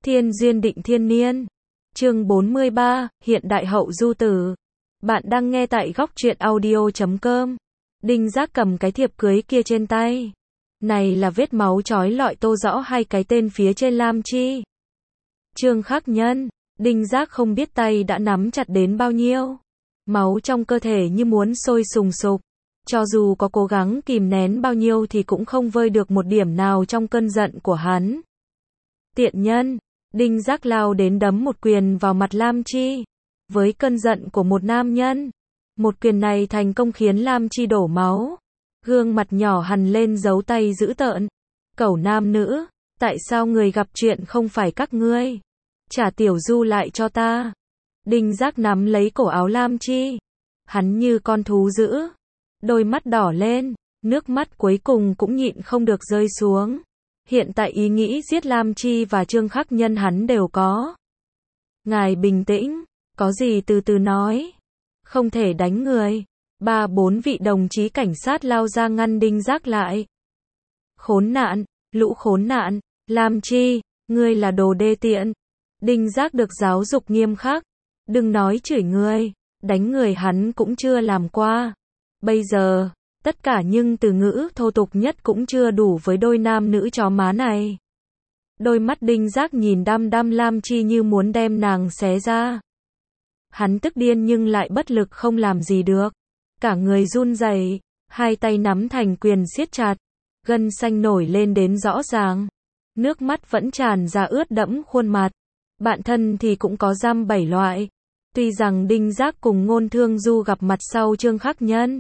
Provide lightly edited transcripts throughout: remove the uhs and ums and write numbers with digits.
Thiên duyên định thiên niên. Chương 43, hiện đại hậu du tử. Bạn đang nghe tại góc truyện audio.com. Đinh Giác cầm cái thiệp cưới kia trên tay. Này là vết máu chói lọi tô rõ hai cái tên phía trên Lam Chi. Trương Khắc Nhân. Đinh Giác không biết tay đã nắm chặt đến bao nhiêu. Máu trong cơ thể như muốn sôi sùng sục. Cho dù có cố gắng kìm nén bao nhiêu thì cũng không vơi được một điểm nào trong cơn giận của hắn. Tiện nhân. Đinh Giác lao đến đấm một quyền vào mặt Lam Chi. Với cơn giận của một nam nhân, một quyền này thành công khiến Lam Chi đổ máu. Gương mặt nhỏ hằn lên dấu tay dữ tợn. Cẩu nam nữ, tại sao người gặp chuyện không phải các ngươi? Trả Tiểu Du lại cho ta. Đinh Giác nắm lấy cổ áo Lam Chi. Hắn như con thú dữ. Đôi mắt đỏ lên, nước mắt cuối cùng cũng nhịn không được rơi xuống. Hiện tại ý nghĩ giết Lam Chi và Trương Khắc Nhân hắn đều có. Ngài bình tĩnh, có gì từ từ nói. Không thể đánh người. 3-4 vị đồng chí cảnh sát lao ra ngăn Đinh Giác lại. Khốn nạn, lũ khốn nạn, Lam Chi, ngươi là đồ đê tiện. Đinh Giác được giáo dục nghiêm khắc. Đừng nói chửi người, đánh người hắn cũng chưa làm qua. Bây giờ, tất cả những từ ngữ thô tục nhất cũng chưa đủ với đôi nam nữ chó má này. Đôi mắt Đinh Giác nhìn đăm đăm Lam Chi như muốn đem nàng xé ra. Hắn tức điên nhưng lại bất lực không làm gì được. Cả người run rẩy, hai tay nắm thành quyền siết chặt, gân xanh nổi lên đến rõ ràng. Nước mắt vẫn tràn ra ướt đẫm khuôn mặt. Bạn thân thì cũng có dăm bảy loại. Tuy rằng Đinh Giác cùng Ngôn Thương Du gặp mặt sau Trương Khắc Nhân.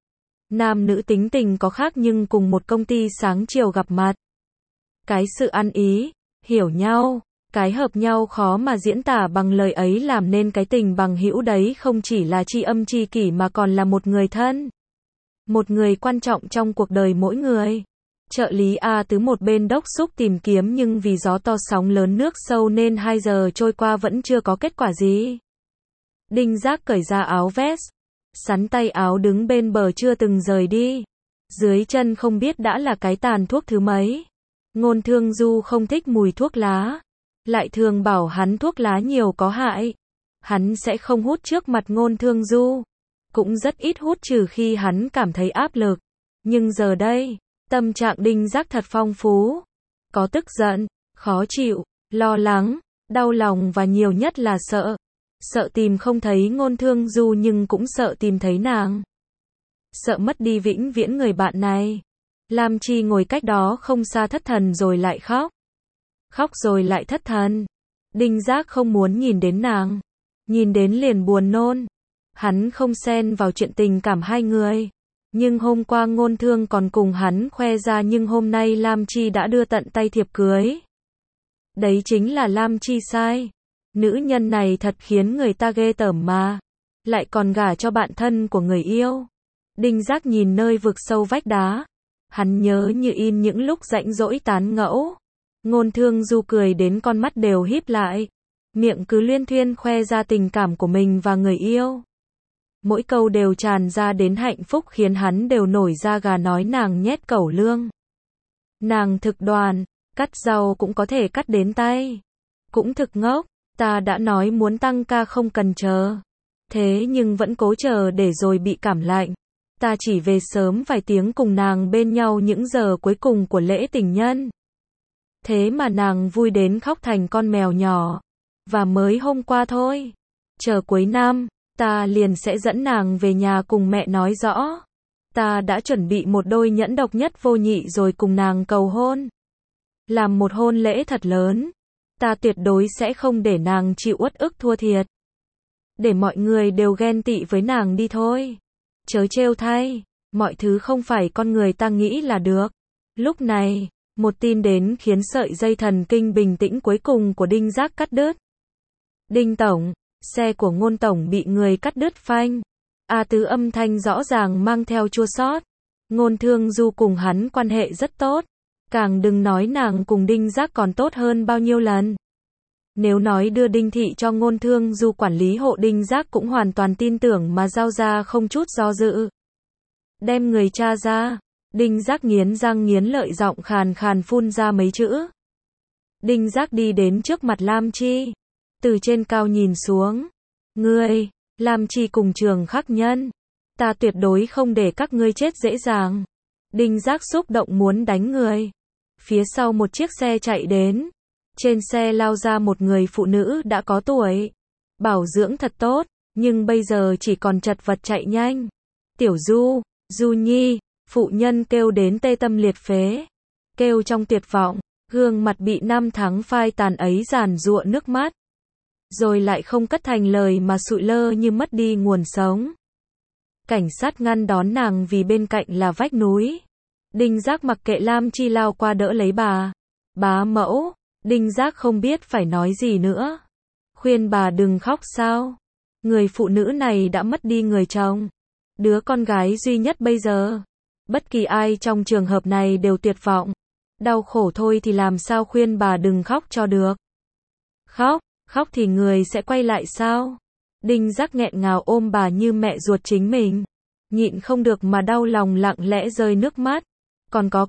Nam nữ tính tình có khác nhưng cùng một công ty sáng chiều gặp mặt. Cái sự ăn ý, hiểu nhau, cái hợp nhau khó mà diễn tả bằng lời ấy làm nên cái tình bằng hữu đấy không chỉ là tri âm tri kỷ mà còn là một người thân. Một người quan trọng trong cuộc đời mỗi người. Trợ lý A Tứ một bên đốc thúc tìm kiếm nhưng vì gió to sóng lớn nước sâu nên 2 giờ trôi qua vẫn chưa có kết quả gì. Đinh Giác cởi ra áo vest, sắn tay áo đứng bên bờ chưa từng rời đi. Dưới chân không biết đã là cái tàn thuốc thứ mấy. Ngôn Thương Du không thích mùi thuốc lá, lại thường bảo hắn thuốc lá nhiều có hại. Hắn sẽ không hút trước mặt Ngôn Thương Du, cũng rất ít hút trừ khi hắn cảm thấy áp lực. Nhưng giờ đây, tâm trạng Đinh Giác thật phong phú. Có tức giận, khó chịu, lo lắng, đau lòng và nhiều nhất là sợ. Sợ tìm không thấy Ngôn Thương Du nhưng cũng sợ tìm thấy nàng. Sợ mất đi vĩnh viễn người bạn này. Lam Chi ngồi cách đó không xa thất thần rồi lại khóc. Khóc rồi lại thất thần. Đinh Giác không muốn nhìn đến nàng. Nhìn đến liền buồn nôn. Hắn không xen vào chuyện tình cảm hai người. Nhưng hôm qua Ngôn Thương còn cùng hắn khoe ra nhưng hôm nay Lam Chi đã đưa tận tay thiệp cưới. Đấy chính là Lam Chi sai. Nữ nhân này thật khiến người ta ghê tởm mà. Lại còn gả cho bạn thân của người yêu. Đinh Giác nhìn nơi vực sâu vách đá. Hắn nhớ như in những lúc rảnh rỗi tán ngẫu. Ngôn Thương Du cười đến con mắt đều híp lại. Miệng cứ luyên thuyên khoe ra tình cảm của mình và người yêu. Mỗi câu đều tràn ra đến hạnh phúc khiến hắn đều nổi da gà nói nàng nhét cẩu lương. Nàng thực đoan, cắt rau cũng có thể cắt đến tay. Cũng thực ngốc, ta đã nói muốn tăng ca không cần chờ. Thế nhưng vẫn cố chờ để rồi bị cảm lạnh. Ta chỉ về sớm vài tiếng cùng nàng bên nhau những giờ cuối cùng của lễ tình nhân. Thế mà nàng vui đến khóc thành con mèo nhỏ. Và mới hôm qua thôi. Chờ cuối năm, ta liền sẽ dẫn nàng về nhà cùng mẹ nói rõ. Ta đã chuẩn bị một đôi nhẫn độc nhất vô nhị rồi cùng nàng cầu hôn. Làm một hôn lễ thật lớn. Ta tuyệt đối sẽ không để nàng chịu uất ức thua thiệt. Để mọi người đều ghen tị với nàng đi thôi. Chớ trêu thay, mọi thứ không phải con người ta nghĩ là được. Lúc này, một tin đến khiến sợi dây thần kinh bình tĩnh cuối cùng của Đinh Giác cắt đứt. Đinh Tổng, xe của Ngôn Tổng bị người cắt đứt phanh. A Tứ âm thanh rõ ràng mang theo chua xót. Ngôn Thương Du cùng hắn quan hệ rất tốt. Càng đừng nói nàng cùng Đinh Giác còn tốt hơn bao nhiêu lần. Nếu nói đưa Đinh Thị cho Ngôn Thương Du quản lý hộ Đinh Giác cũng hoàn toàn tin tưởng mà giao ra không chút do dự. Đem người cha ra. Đinh Giác nghiến răng nghiến lợi giọng khàn khàn phun ra mấy chữ. Đinh Giác đi đến trước mặt Lam Chi, từ trên cao nhìn xuống. Ngươi, Lam Chi cùng Trường Khắc Nhân, ta tuyệt đối không để các ngươi chết dễ dàng. Đinh Giác xúc động muốn đánh người. Phía sau một chiếc xe chạy đến. Trên xe lao ra một người phụ nữ đã có tuổi. Bảo dưỡng thật tốt, nhưng bây giờ chỉ còn chật vật chạy nhanh. Tiểu Du, Du Nhi, phụ nhân kêu đến tê tâm liệt phế. Kêu trong tuyệt vọng, gương mặt bị năm tháng phai tàn ấy giàn giụa nước mắt. Rồi lại không cất thành lời mà sụi lơ như mất đi nguồn sống. Cảnh sát ngăn đón nàng vì bên cạnh là vách núi. Đinh Giác mặc kệ Lam Chi lao qua đỡ lấy bà. Bá mẫu, Đinh Giác không biết phải nói gì nữa. Khuyên bà đừng khóc sao? Người phụ nữ này đã mất đi người chồng. Đứa con gái duy nhất bây giờ. Bất kỳ ai trong trường hợp này đều tuyệt vọng. Đau khổ thôi thì làm sao khuyên bà đừng khóc cho được. Khóc thì người sẽ quay lại sao? Đinh Giác nghẹn ngào ôm bà như mẹ ruột chính mình. Nhịn không được mà đau lòng lặng lẽ rơi nước mắt. Còn có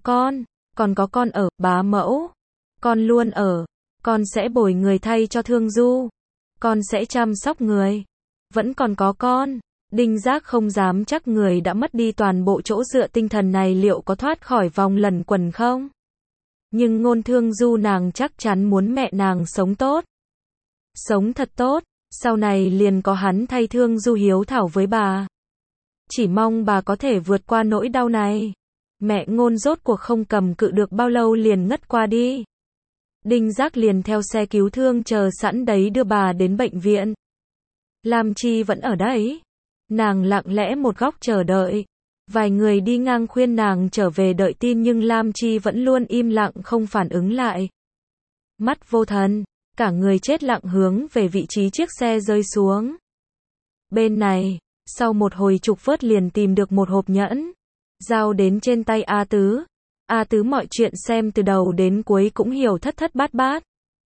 con ở, bá mẫu. Con luôn ở, con sẽ bồi người thay cho Thương Du. Con sẽ chăm sóc người. Vẫn còn có con. Đinh Giác không dám chắc người đã mất đi toàn bộ chỗ dựa tinh thần này liệu có thoát khỏi vòng luẩn quẩn không? Nhưng Ngôn Thương Du nàng chắc chắn muốn mẹ nàng sống tốt. Sống thật tốt, sau này liền có hắn thay Thương Du hiếu thảo với bà. Chỉ mong bà có thể vượt qua nỗi đau này. Mẹ Ngôn rốt cuộc không cầm cự được bao lâu liền ngất qua đi. Đinh Giác liền theo xe cứu thương chờ sẵn đấy đưa bà đến bệnh viện. Lam Chi vẫn ở đấy. Nàng lặng lẽ một góc chờ đợi. Vài người đi ngang khuyên nàng trở về đợi tin nhưng Lam Chi vẫn luôn im lặng không phản ứng lại. Mắt vô thần, cả người chết lặng hướng về vị trí chiếc xe rơi xuống. Bên này, sau một hồi trục vớt liền tìm được một hộp nhẫn. Giao đến trên tay A Tứ. A Tứ mọi chuyện xem từ đầu đến cuối cũng hiểu thất thất bát bát.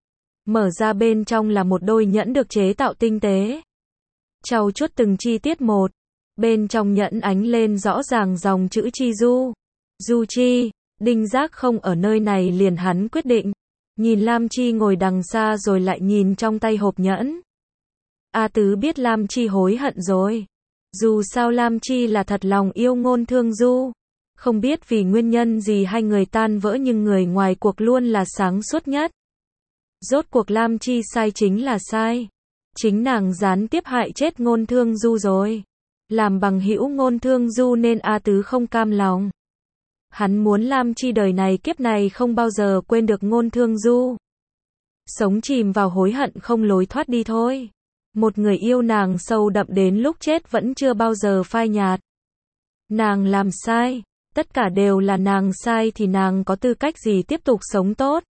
Mở ra bên trong là một đôi nhẫn được chế tạo tinh tế. Trau chuốt từng chi tiết một. Bên trong nhẫn ánh lên rõ ràng dòng chữ Chi Du. Du Chi. Đinh Giác không ở nơi này liền hắn quyết định. Nhìn Lam Chi ngồi đằng xa rồi lại nhìn trong tay hộp nhẫn. A Tứ biết Lam Chi hối hận rồi. Dù sao Lam Chi là thật lòng yêu Ngôn Thương Du. Không biết vì nguyên nhân gì hai người tan vỡ nhưng người ngoài cuộc luôn là sáng suốt nhất. Rốt cuộc Lam Chi sai chính là sai. Chính nàng gián tiếp hại chết Ngôn Thương Du rồi. Làm bằng hữu Ngôn Thương Du nên A Tứ không cam lòng. Hắn muốn Lam Chi đời này kiếp này không bao giờ quên được Ngôn Thương Du. Sống chìm vào hối hận không lối thoát đi thôi. Một người yêu nàng sâu đậm đến lúc chết vẫn chưa bao giờ phai nhạt. Nàng làm sai. Tất cả đều là nàng sai thì nàng có tư cách gì tiếp tục sống tốt.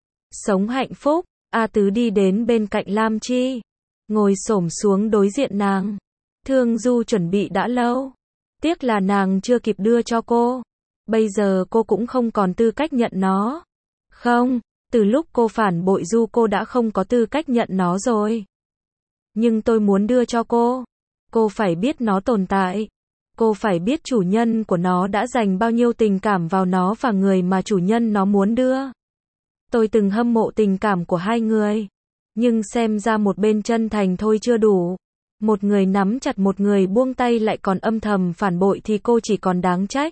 Sống hạnh phúc. A Tứ đi đến bên cạnh Lam Chi. Ngồi xổm xuống đối diện nàng. Thương Du chuẩn bị đã lâu. Tiếc là nàng chưa kịp đưa cho cô. Bây giờ cô cũng không còn tư cách nhận nó. Không, từ lúc cô phản bội Du cô đã không có tư cách nhận nó rồi. Nhưng tôi muốn đưa cho cô. Cô phải biết nó tồn tại. Cô phải biết chủ nhân của nó đã dành bao nhiêu tình cảm vào nó và người mà chủ nhân nó muốn đưa. Tôi từng hâm mộ tình cảm của hai người. Nhưng xem ra một bên chân thành thôi chưa đủ. Một người nắm chặt một người buông tay lại còn âm thầm phản bội thì cô chỉ còn đáng trách.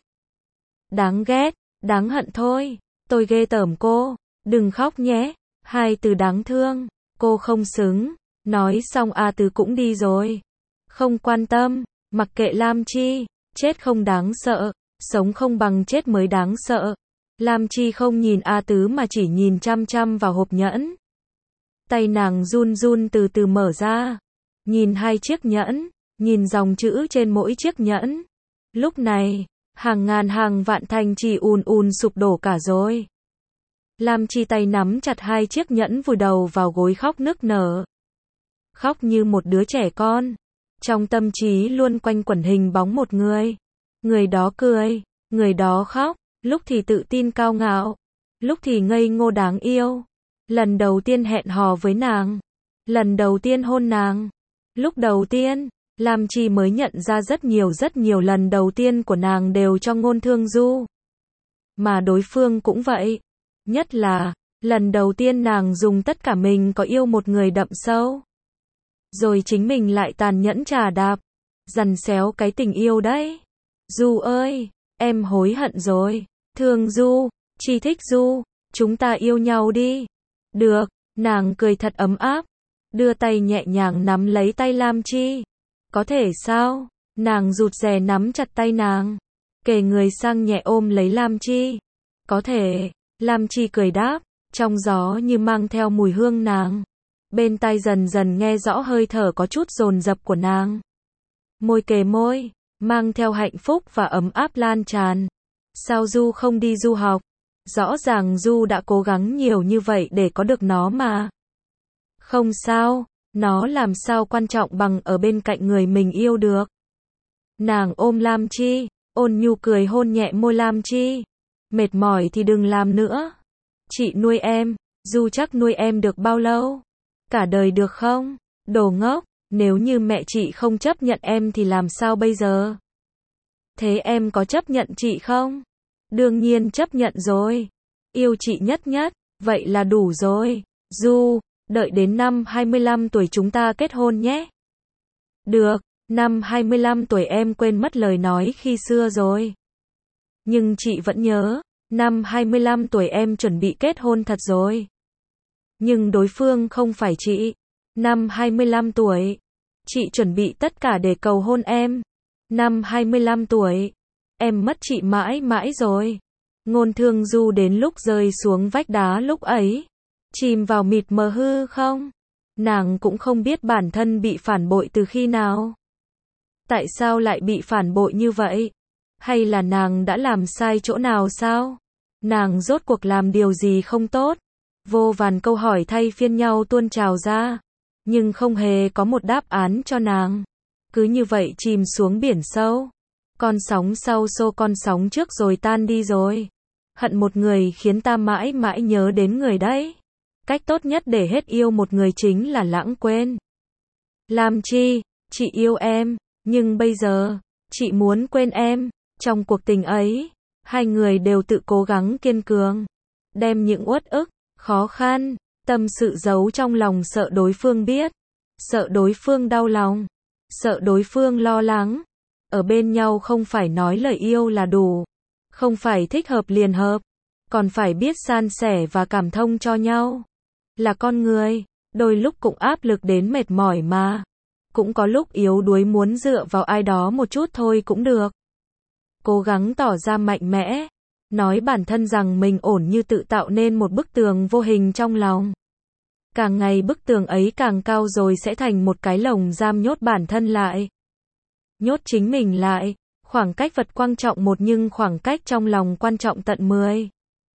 Đáng ghét, đáng hận thôi. Tôi ghê tởm cô. Đừng khóc nhé. Hai từ đáng thương. Cô không xứng. Nói xong A Tứ cũng đi rồi. Không quan tâm. Mặc kệ Lam Chi. Chết không đáng sợ. Sống không bằng chết mới đáng sợ. Lam Chi không nhìn A Tứ mà chỉ nhìn chăm chăm vào hộp nhẫn. Tay nàng run run từ từ mở ra. Nhìn hai chiếc nhẫn. Nhìn dòng chữ trên mỗi chiếc nhẫn. Lúc này, hàng ngàn hàng vạn thành trì ùn ùn sụp đổ cả rồi. Lam Chi tay nắm chặt hai chiếc nhẫn vùi đầu vào gối khóc nức nở. Khóc như một đứa trẻ con. Trong tâm trí luôn quanh quẩn hình bóng một người. Người đó cười, người đó khóc, lúc thì tự tin cao ngạo, lúc thì ngây ngô đáng yêu. Lần đầu tiên hẹn hò với nàng, lần đầu tiên hôn nàng. Lúc đầu tiên, Lam Chi mới nhận ra rất nhiều lần đầu tiên của nàng đều cho Ngôn Thương Du. Mà đối phương cũng vậy. Nhất là, Lần đầu tiên nàng dùng tất cả mình có yêu một người đậm sâu. Rồi chính mình lại tàn nhẫn trà đạp, dằn xéo cái tình yêu đấy. Du ơi, em hối hận rồi. Thương Du, Chi thích Du, chúng ta yêu nhau đi. Được, nàng cười thật ấm áp, đưa tay nhẹ nhàng nắm lấy tay Lam Chi. Có thể sao? Nàng rụt rè nắm chặt tay nàng, kề người sang nhẹ ôm lấy Lam Chi. Có thể, Lam Chi cười đáp, trong gió như mang theo mùi hương nàng. Bên tai dần dần nghe rõ hơi thở có chút dồn dập của nàng. Môi kề môi, mang theo hạnh phúc và ấm áp lan tràn. Sao Du không đi du học? Rõ ràng Du đã cố gắng nhiều như vậy để có được nó mà. Không sao, nó làm sao quan trọng bằng ở bên cạnh người mình yêu được. Nàng ôm Lam Chi, ôn nhu cười hôn nhẹ môi Lam Chi. Mệt mỏi thì đừng làm nữa. Chị nuôi em, Du chắc nuôi em được bao lâu? Cả đời được không? Đồ ngốc, nếu như mẹ chị không chấp nhận em thì làm sao bây giờ? Thế em có chấp nhận chị không? Đương nhiên chấp nhận rồi. Yêu chị nhất nhất, vậy là đủ rồi. Du, đợi đến năm 25 tuổi chúng ta kết hôn nhé. Được, năm 25 tuổi em quên mất lời nói khi xưa rồi. Nhưng chị vẫn nhớ, năm 25 tuổi em chuẩn bị kết hôn thật rồi. Nhưng đối phương không phải chị. Năm 25 tuổi, chị chuẩn bị tất cả để cầu hôn em. Năm 25 tuổi, em mất chị mãi mãi rồi. Ngôn Thương Du đến lúc rơi xuống vách đá lúc ấy, chìm vào mịt mờ hư không? Nàng cũng không biết bản thân bị phản bội từ khi nào. Tại sao lại bị phản bội như vậy? Hay là nàng đã làm sai chỗ nào sao? Nàng rốt cuộc làm điều gì không tốt? Vô vàn câu hỏi thay phiên nhau tuôn trào ra, nhưng không hề có một đáp án cho nàng. Cứ như vậy chìm xuống biển sâu. Con sóng sau xô con sóng trước rồi tan đi rồi. Hận một người khiến ta mãi mãi nhớ đến người đấy. Cách tốt nhất để hết yêu một người chính là lãng quên. Lam Chi, chị yêu em, nhưng bây giờ, chị muốn quên em. Trong cuộc tình ấy, hai người đều tự cố gắng kiên cường, đem những uất ức, khó khăn, tâm sự giấu trong lòng, sợ đối phương biết, sợ đối phương đau lòng, sợ đối phương lo lắng. Ở bên nhau không phải nói lời yêu là đủ, không phải thích hợp liền hợp, còn phải biết san sẻ và cảm thông cho nhau. Là con người, đôi lúc cũng áp lực đến mệt mỏi mà, cũng có lúc yếu đuối muốn dựa vào ai đó một chút thôi cũng được. Cố gắng tỏ ra mạnh mẽ, nói bản thân rằng mình ổn, như tự tạo nên một bức tường vô hình trong lòng. Càng ngày bức tường ấy càng cao rồi sẽ thành một cái lồng giam nhốt bản thân lại. Nhốt chính mình lại, khoảng cách vật quan trọng một nhưng khoảng cách trong lòng quan trọng tận 10.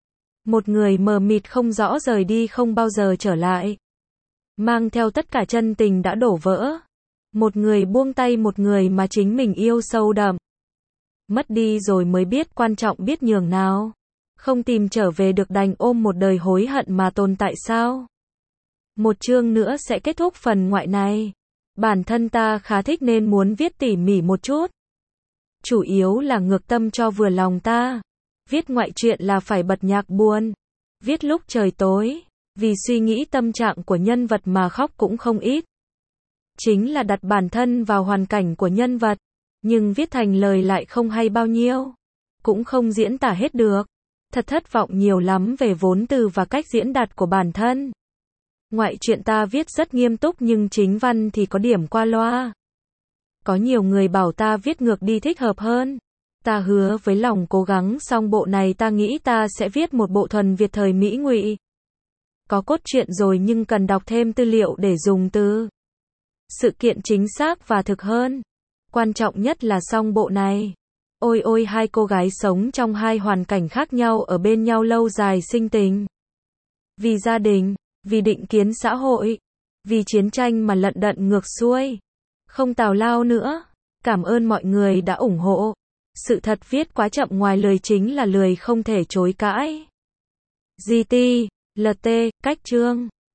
Một người mờ mịt không rõ rời đi không bao giờ trở lại. Mang theo tất cả chân tình đã đổ vỡ. Một người buông tay một người mà chính mình yêu sâu đậm. Mất đi rồi mới biết quan trọng biết nhường nào. Không tìm trở về được đành ôm một đời hối hận mà tồn tại sao? Một chương nữa sẽ kết thúc phần ngoại này. Bản thân ta khá thích nên muốn viết tỉ mỉ một chút. Chủ yếu là ngược tâm cho vừa lòng ta. Viết ngoại truyện là phải bật nhạc buồn. Viết lúc trời tối, vì suy nghĩ tâm trạng của nhân vật mà khóc cũng không ít. Chính là đặt bản thân vào hoàn cảnh của nhân vật, nhưng viết thành lời lại không hay bao nhiêu. Cũng không diễn tả hết được. Thật thất vọng nhiều lắm về vốn từ và cách diễn đạt của bản thân. Ngoại truyện ta viết rất nghiêm túc nhưng chính văn thì có điểm qua loa. Có nhiều người bảo ta viết ngược đi thích hợp hơn. Ta hứa với lòng cố gắng xong bộ này ta nghĩ ta sẽ viết một bộ thuần Việt thời Mỹ ngụy. Có cốt truyện rồi nhưng cần đọc thêm tư liệu để dùng từ sự kiện chính xác và thực hơn. Quan trọng nhất là xong bộ này. Ôi ôi, hai cô gái sống trong hai hoàn cảnh khác nhau ở bên nhau lâu dài sinh tình. Vì gia đình, vì định kiến xã hội, vì chiến tranh mà lận đận ngược xuôi. Không tào lao nữa. Cảm ơn mọi người đã ủng hộ. Sự thật viết quá chậm ngoài lời chính là lười không thể chối cãi. GT, LT, cách chương.